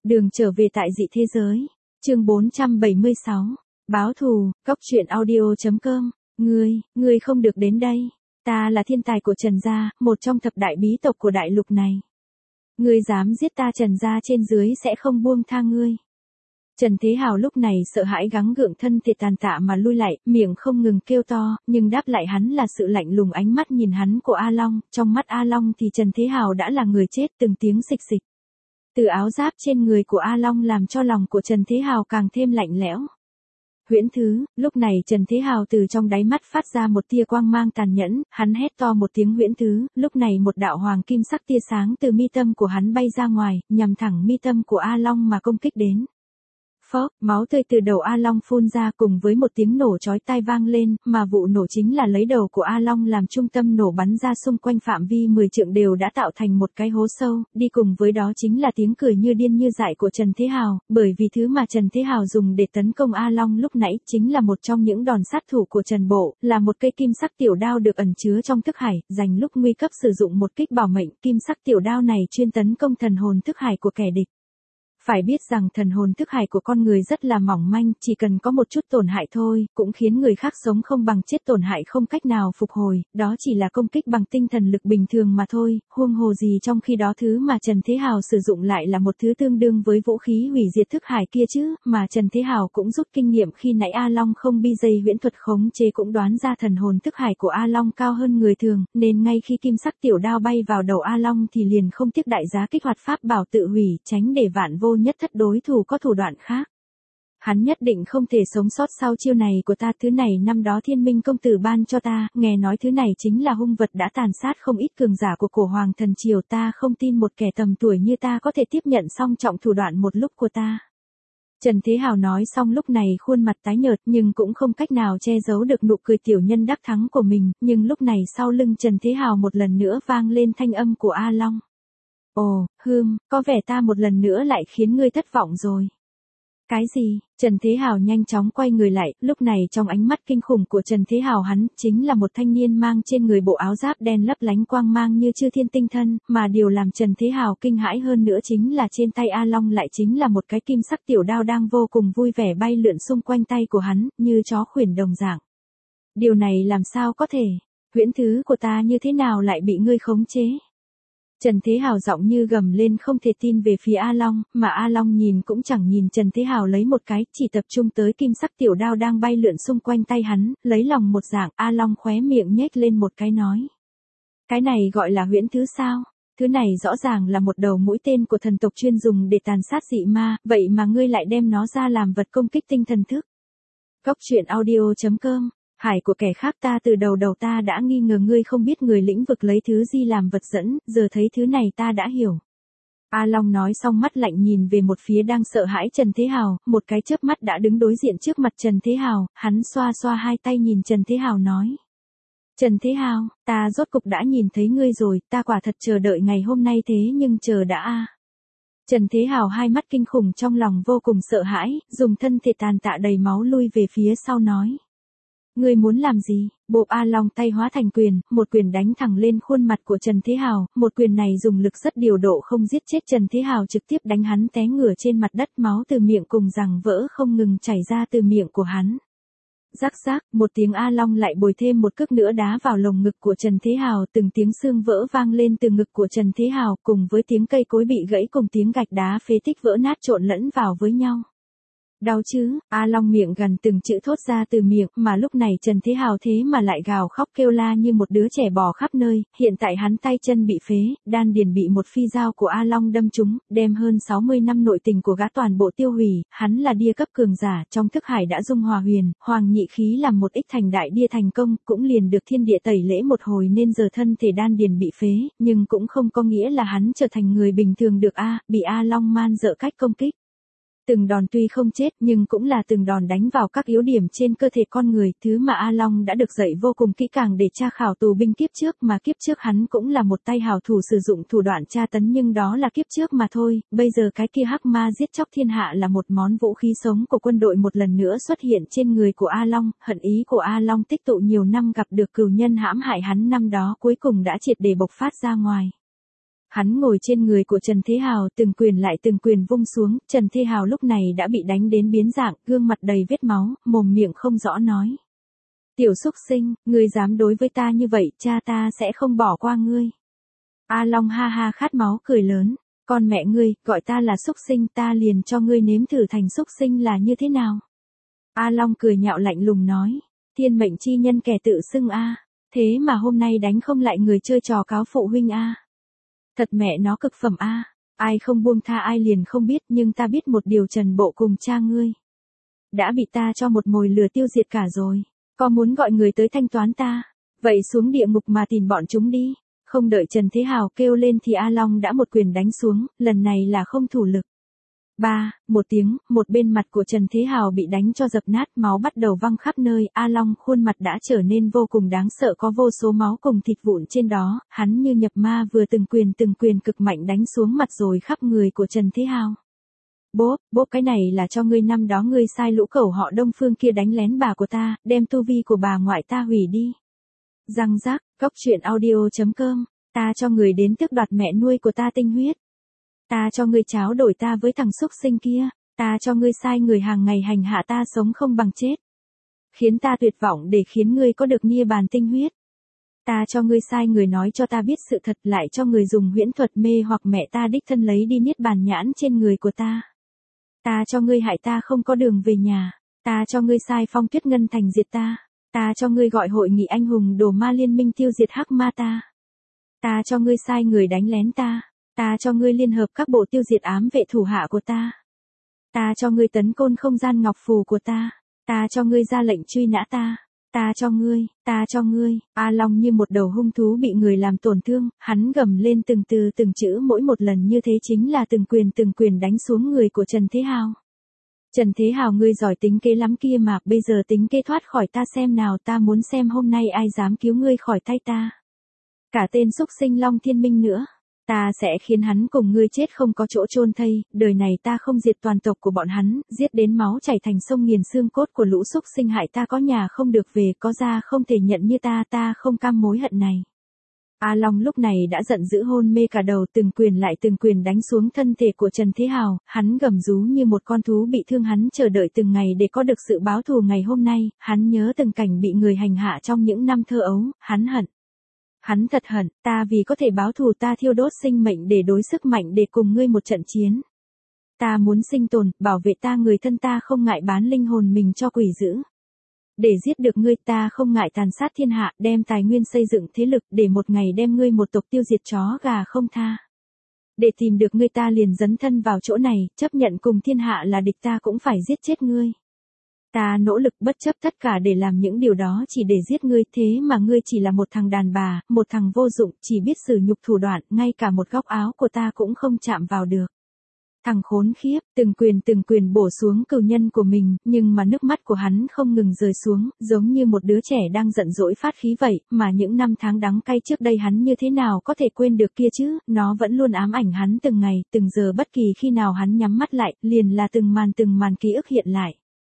Đường trở về tại dị thế giới. Chương 476. Báo thù, Cốc truyện audio.com. Ngươi không được đến đây. Ta là thiên tài của Trần gia, một trong thập đại bí tộc của đại lục này. Ngươi dám giết ta, Trần gia trên dưới sẽ không buông tha ngươi. Trần Thế Hào lúc này sợ hãi gắng gượng thân thể tàn tạ mà lui lại, miệng không ngừng kêu to, nhưng đáp lại hắn là sự lạnh lùng ánh mắt nhìn hắn của A Long. Trong mắt A Long thì Trần Thế Hào đã là người chết, từng tiếng xịch xịch từ áo giáp trên người của A Long làm cho lòng của Trần Thế Hào càng thêm lạnh lẽo. Huyễn Thứ, lúc này Trần Thế Hào từ trong đáy mắt phát ra một tia quang mang tàn nhẫn, hắn hét to một tiếng Huyễn Thứ, lúc này một đạo hoàng kim sắc tia sáng từ mi tâm của hắn bay ra ngoài, nhằm thẳng mi tâm của A Long mà công kích đến. Phốc, máu tươi từ đầu A Long phun ra cùng với một tiếng nổ chói tai vang lên, mà vụ nổ chính là lấy đầu của A Long làm trung tâm nổ bắn ra xung quanh phạm vi 10 trượng đều đã tạo thành một cái hố sâu, đi cùng với đó chính là tiếng cười như điên như dại của Trần Thế Hào, bởi vì thứ mà Trần Thế Hào dùng để tấn công A Long lúc nãy chính là một trong những đòn sát thủ của Trần Bộ, là một cây kim sắc tiểu đao được ẩn chứa trong thức hải, dành lúc nguy cấp sử dụng một kích bảo mệnh, kim sắc tiểu đao này chuyên tấn công thần hồn thức hải của kẻ địch. Phải biết rằng thần hồn thức hải của con người rất là mỏng manh, chỉ cần có một chút tổn hại thôi, cũng khiến người khác sống không bằng chết, tổn hại không cách nào phục hồi, đó chỉ là công kích bằng tinh thần lực bình thường mà thôi, huống hồ gì trong khi đó thứ mà Trần Thế Hào sử dụng lại là một thứ tương đương với vũ khí hủy diệt thức hải kia chứ, mà Trần Thế Hào cũng rút kinh nghiệm khi nãy A Long không bi dây huyễn thuật khống chế cũng đoán ra thần hồn thức hải của A Long cao hơn người thường, nên ngay khi kim sắc tiểu đao bay vào đầu A Long thì liền không tiếc đại giá kích hoạt pháp bảo tự hủy, tránh để vạn vô nhất thất đối thủ có thủ đoạn khác. Hắn nhất định không thể sống sót sau chiêu này của ta, thứ này năm đó Thiên Minh công tử ban cho ta, nghe nói thứ này chính là hung vật đã tàn sát không ít cường giả của cổ hoàng thần triều, ta không tin một kẻ tầm tuổi như ta có thể tiếp nhận song trọng thủ đoạn một lúc của ta. Trần Thế Hào nói xong lúc này khuôn mặt tái nhợt nhưng cũng không cách nào che giấu được nụ cười tiểu nhân đắc thắng của mình, nhưng lúc này sau lưng Trần Thế Hào một lần nữa vang lên thanh âm của A Long. Ồ, có vẻ ta một lần nữa lại khiến ngươi thất vọng rồi. Cái gì? Trần Thế Hào nhanh chóng quay người lại, lúc này trong ánh mắt kinh khủng của Trần Thế Hào hắn chính là một thanh niên mang trên người bộ áo giáp đen lấp lánh quang mang như chư thiên tinh thân, mà điều làm Trần Thế Hào kinh hãi hơn nữa chính là trên tay A Long lại chính là một cái kim sắc tiểu đao đang vô cùng vui vẻ bay lượn xung quanh tay của hắn, như chó khuyển đồng dạng. Điều này làm sao có thể? Huyễn Thứ của ta như thế nào lại bị ngươi khống chế? Trần Thế Hào giọng như gầm lên không thể tin về phía A Long, mà A Long nhìn cũng chẳng nhìn Trần Thế Hào lấy một cái, chỉ tập trung tới kim sắc tiểu đao đang bay lượn xung quanh tay hắn, lấy lòng một dạng, A Long khóe miệng nhếch lên một cái nói. Cái này gọi là huyễn thứ sao? Thứ này rõ ràng là một đầu mũi tên của thần tộc chuyên dùng để tàn sát dị ma, vậy mà ngươi lại đem nó ra làm vật công kích tinh thần thức. Cốc truyện audio.com. Hải của kẻ khác, ta từ đầu ta đã nghi ngờ ngươi không biết người lĩnh vực lấy thứ gì làm vật dẫn, giờ thấy thứ này ta đã hiểu. A Long nói xong mắt lạnh nhìn về một phía đang sợ hãi Trần Thế Hào, một cái chớp mắt đã đứng đối diện trước mặt Trần Thế Hào, hắn xoa xoa hai tay nhìn Trần Thế Hào nói. Trần Thế Hào, ta rốt cục đã nhìn thấy ngươi rồi, ta quả thật chờ đợi ngày hôm nay thế nhưng chờ đã a. Trần Thế Hào hai mắt kinh khủng trong lòng vô cùng sợ hãi, dùng thân thể tàn tạ đầy máu lui về phía sau nói. Ngươi muốn làm gì? Bộ A Long tay hóa thành quyền, một quyền đánh thẳng lên khuôn mặt của Trần Thế Hào, một quyền này dùng lực rất điều độ không giết chết Trần Thế Hào, trực tiếp đánh hắn té ngửa trên mặt đất, máu từ miệng cùng rằng vỡ không ngừng chảy ra từ miệng của hắn. Rắc rắc, một tiếng A Long lại bồi thêm một cước nữa đá vào lồng ngực của Trần Thế Hào, từng tiếng xương vỡ vang lên từ ngực của Trần Thế Hào, cùng với tiếng cây cối bị gãy cùng tiếng gạch đá phế tích vỡ nát trộn lẫn vào với nhau. Đau chứ? A Long miệng gần từng chữ thốt ra từ miệng, mà lúc này Trần Thế Hào thế mà lại gào khóc kêu la như một đứa trẻ bò khắp nơi, hiện tại hắn tay chân bị phế, đan điền bị một phi dao của A Long đâm trúng, đem hơn 60 năm nội tình của gã toàn bộ tiêu hủy, hắn là đia cấp cường giả, trong thức hải đã dung hòa huyền, hoàng nhị khí làm một ích thành đại đia thành công, cũng liền được thiên địa tẩy lễ một hồi nên giờ thân thể đan điền bị phế, nhưng cũng không có nghĩa là hắn trở thành người bình thường được bị A Long man dợ cách công kích. Từng đòn tuy không chết nhưng cũng là từng đòn đánh vào các yếu điểm trên cơ thể con người, thứ mà A Long đã được dạy vô cùng kỹ càng để tra khảo tù binh kiếp trước, mà kiếp trước hắn cũng là một tay hảo thủ sử dụng thủ đoạn tra tấn, nhưng đó là kiếp trước mà thôi, bây giờ cái kia hắc ma giết chóc thiên hạ là một món vũ khí sống của quân đội một lần nữa xuất hiện trên người của A Long, hận ý của A Long tích tụ nhiều năm gặp được cừu nhân hãm hại hắn năm đó cuối cùng đã triệt để bộc phát ra ngoài. Hắn ngồi trên người của Trần Thế Hào, từng quyền lại từng quyền vung xuống, Trần Thế Hào lúc này đã bị đánh đến biến dạng, gương mặt đầy vết máu, mồm miệng không rõ nói. Tiểu xúc sinh, ngươi dám đối với ta như vậy, cha ta sẽ không bỏ qua ngươi. A Long ha ha khát máu cười lớn, con mẹ ngươi, gọi ta là xúc sinh, ta liền cho ngươi nếm thử thành xúc sinh là như thế nào. A Long cười nhạo lạnh lùng nói, thiên mệnh chi nhân kẻ tự xưng a, thế mà hôm nay đánh không lại người chơi trò cáo phụ huynh a. Thật mẹ nó cực phẩm a, ai không buông tha ai liền không biết, nhưng ta biết một điều, Trần Bộ cùng cha ngươi đã bị ta cho một mồi lửa tiêu diệt cả rồi. Có muốn gọi người tới thanh toán ta? Vậy xuống địa ngục mà tìm bọn chúng đi. Không đợi Trần Thế Hào kêu lên thì A Long đã một quyền đánh xuống, lần này là không thủ lực. Một tiếng, một bên mặt của Trần Thế Hào bị đánh cho dập nát, máu bắt đầu văng khắp nơi, A Long khuôn mặt đã trở nên vô cùng đáng sợ, có vô số máu cùng thịt vụn trên đó, hắn như nhập ma vừa từng quyền cực mạnh đánh xuống mặt rồi khắp người của Trần Thế Hào. Bốp cái này là cho ngươi, năm đó ngươi sai lũ cẩu họ Đông Phương kia đánh lén bà của ta, đem tu vi của bà ngoại ta hủy đi. Răng rác, coctruyện.audio.com, ta cho người đến tước đoạt mẹ nuôi của ta tinh huyết. Ta cho ngươi tráo đổi ta với thằng xúc sinh kia, ta cho ngươi sai người hàng ngày hành hạ ta sống không bằng chết. Khiến ta tuyệt vọng để khiến ngươi có được niết bàn tinh huyết. Ta cho ngươi sai người nói cho ta biết sự thật, lại cho người dùng huyễn thuật mê hoặc mẹ ta đích thân lấy đi niết bàn nhãn trên người của ta. Ta cho ngươi hại ta không có đường về nhà, ta cho ngươi sai Phong Tuyết Ngân Thành diệt ta, ta cho ngươi gọi hội nghị anh hùng đồ ma liên minh tiêu diệt hắc ma ta. Ta cho ngươi sai người đánh lén ta, ta cho ngươi liên hợp các bộ tiêu diệt ám vệ thủ hạ của ta. Ta cho ngươi tấn côn không gian ngọc phù của ta, ta cho ngươi ra lệnh truy nã ta. Ta cho ngươi, A Long như một đầu hung thú bị người làm tổn thương, hắn gầm lên từng từ từng chữ, mỗi một lần như thế chính là từng quyền đánh xuống người của Trần Thế Hào. Trần Thế Hào, ngươi giỏi tính kế lắm kia mà, bây giờ tính kế thoát khỏi ta xem nào, ta muốn xem hôm nay ai dám cứu ngươi khỏi tay ta. Cả tên xúc sinh Long Thiên Minh nữa. Ta sẽ khiến hắn cùng ngươi chết không có chỗ chôn thây, đời này ta không diệt toàn tộc của bọn hắn, giết đến máu chảy thành sông nghiền xương cốt của lũ xúc sinh hại ta, có nhà không được về, có gia không thể nhận như ta không cam mối hận này. A Long lúc này đã giận dữ hôn mê cả đầu, từng quyền lại từng quyền đánh xuống thân thể của Trần Thế Hào, hắn gầm rú như một con thú bị thương, hắn chờ đợi từng ngày để có được sự báo thù ngày hôm nay, hắn nhớ từng cảnh bị người hành hạ trong những năm thơ ấu, hắn hận. Hắn thật hận, ta vì có thể báo thù ta thiêu đốt sinh mệnh để đối sức mạnh để cùng ngươi một trận chiến. Ta muốn sinh tồn, bảo vệ ta, người thân ta không ngại bán linh hồn mình cho quỷ dữ. Để giết được ngươi ta không ngại tàn sát thiên hạ, đem tài nguyên xây dựng thế lực để một ngày đem ngươi một tộc tiêu diệt chó gà không tha. Để tìm được ngươi ta liền dấn thân vào chỗ này, chấp nhận cùng thiên hạ là địch, ta cũng phải giết chết ngươi. Ta nỗ lực bất chấp tất cả để làm những điều đó chỉ để giết ngươi, thế mà ngươi chỉ là một thằng đàn bà, một thằng vô dụng, chỉ biết sử nhục thủ đoạn, ngay cả một góc áo của ta cũng không chạm vào được. Thằng khốn khiếp, từng quyền bổ xuống cừu nhân của mình, nhưng mà nước mắt của hắn không ngừng rơi xuống, giống như một đứa trẻ đang giận dỗi phát khí vậy, mà những năm tháng đắng cay trước đây hắn như thế nào có thể quên được kia chứ, nó vẫn luôn ám ảnh hắn từng ngày, từng giờ, bất kỳ khi nào hắn nhắm mắt lại, liền là từng màn ký ức hiện lại.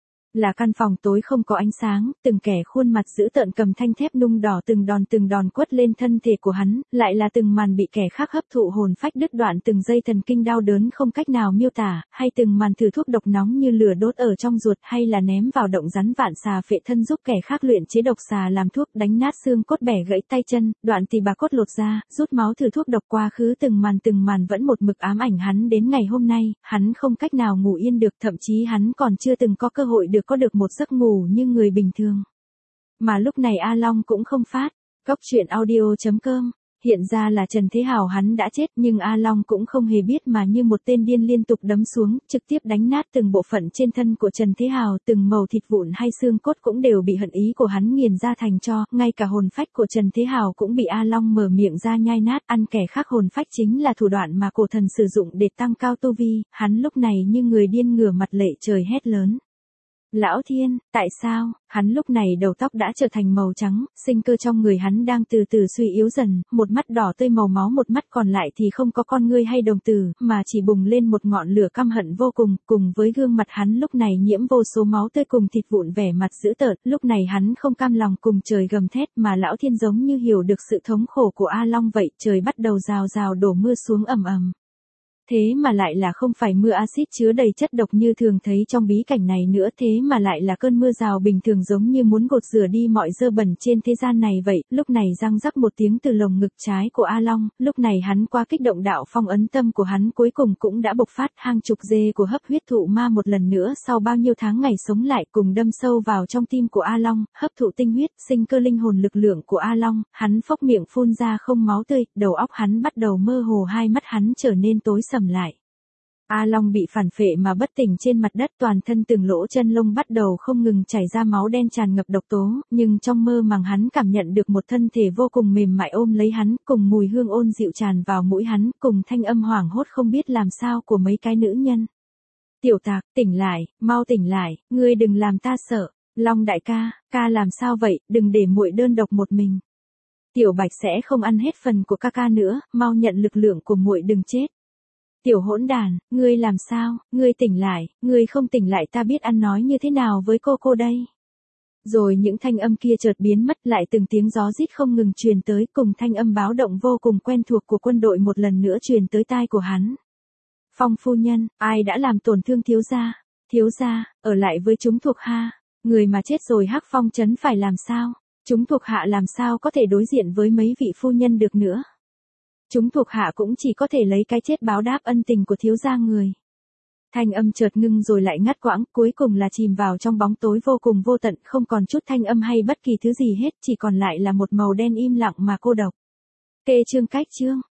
Là căn phòng tối không có ánh sáng, từng kẻ khuôn mặt dữ tợn cầm thanh thép nung đỏ từng đòn quất lên thân thể của hắn, lại là từng màn bị kẻ khác hấp thụ hồn phách đứt đoạn, từng giây thần kinh đau đớn không cách nào miêu tả, hay từng màn thử thuốc độc nóng như lửa đốt ở trong ruột, hay là ném vào động rắn vạn xà phệ thân giúp kẻ khác luyện chế độc xà làm thuốc, đánh nát xương cốt, bẻ gãy tay chân, đoạn tỳ bà cốt lột ra, rút máu thử thuốc độc, quá khứ từng màn vẫn một mực ám ảnh hắn đến ngày hôm nay, hắn không cách nào ngủ yên được, thậm chí hắn còn chưa từng có cơ hội có được một giấc ngủ như người bình thường. Mà lúc này A Long cũng không phát. Coctruyện.audio.com, hiện ra là Trần Thế Hào hắn đã chết, nhưng A Long cũng không hề biết, mà như một tên điên liên tục đấm xuống, trực tiếp đánh nát từng bộ phận trên thân của Trần Thế Hào, từng mẩu thịt vụn hay xương cốt cũng đều bị hận ý của hắn nghiền ra thành tro, ngay cả hồn phách của Trần Thế Hào cũng bị A Long mở miệng ra nhai nát, ăn kẻ khác hồn phách chính là thủ đoạn mà cổ thần sử dụng để tăng cao tu vi, hắn lúc này như người điên ngửa mặt lệ trời hét lớn. Lão Thiên, tại sao? Hắn lúc này đầu tóc đã trở thành màu trắng, sinh cơ trong người hắn đang từ từ suy yếu dần, một mắt đỏ tươi màu máu, một mắt còn lại thì không có con ngươi hay đồng tử, mà chỉ bùng lên một ngọn lửa căm hận vô cùng, cùng với gương mặt hắn lúc này nhiễm vô số máu tươi cùng thịt vụn, vẻ mặt dữ tợn, lúc này hắn không cam lòng cùng trời gầm thét, mà Lão Thiên giống như hiểu được sự thống khổ của A Long vậy, trời bắt đầu rào rào đổ mưa xuống ầm ầm. Thế mà lại là không phải mưa axit chứa đầy chất độc như thường thấy trong bí cảnh này nữa, thế mà lại là cơn mưa rào bình thường giống như muốn gột rửa đi mọi dơ bẩn trên thế gian này vậy. Lúc này răng rắc một tiếng từ lồng ngực trái của A Long, lúc này hắn qua kích động đạo phong ấn tâm của hắn cuối cùng cũng đã bộc phát, hàng chục dê của hấp huyết thụ ma một lần nữa sau bao nhiêu tháng ngày sống lại cùng đâm sâu vào trong tim của A Long, hấp thụ tinh huyết, sinh cơ linh hồn lực lượng của A Long, hắn phốc miệng phun ra không máu tươi, đầu óc hắn bắt đầu mơ hồ, hai mắt hắn trở nên tối sầm lại. A Long bị phản phệ mà bất tỉnh trên mặt đất, toàn thân từng lỗ chân lông bắt đầu không ngừng chảy ra máu đen tràn ngập độc tố, nhưng trong mơ màng hắn cảm nhận được một thân thể vô cùng mềm mại ôm lấy hắn, cùng mùi hương ôn dịu tràn vào mũi hắn, cùng thanh âm hoảng hốt không biết làm sao của mấy cái nữ nhân. Tiểu Tạc, tỉnh lại, mau tỉnh lại, ngươi đừng làm ta sợ. Long đại ca, ca làm sao vậy, đừng để muội đơn độc một mình. Tiểu Bạch sẽ không ăn hết phần của ca nữa, mau nhận lực lượng của muội đừng chết. Tiểu hỗn đàn, ngươi làm sao, ngươi tỉnh lại, ngươi không tỉnh lại ta biết ăn nói như thế nào với cô đây. Rồi những thanh âm kia chợt biến mất, lại từng tiếng gió rít không ngừng truyền tới, cùng thanh âm báo động vô cùng quen thuộc của quân đội một lần nữa truyền tới tai của hắn. Phong phu nhân, ai đã làm tổn thương thiếu gia? Thiếu gia, ở lại với chúng thuộc hạ. Người mà chết rồi Hắc Phong trấn phải làm sao? Chúng thuộc hạ làm sao có thể đối diện với mấy vị phu nhân được nữa? Chúng thuộc hạ cũng chỉ có thể lấy cái chết báo đáp ân tình của thiếu gia người. Thanh âm chợt ngưng rồi lại ngắt quãng, cuối cùng là chìm vào trong bóng tối vô cùng vô tận, không còn chút thanh âm hay bất kỳ thứ gì hết, chỉ còn lại là một màu đen im lặng mà cô độc. Kê chương cách chương.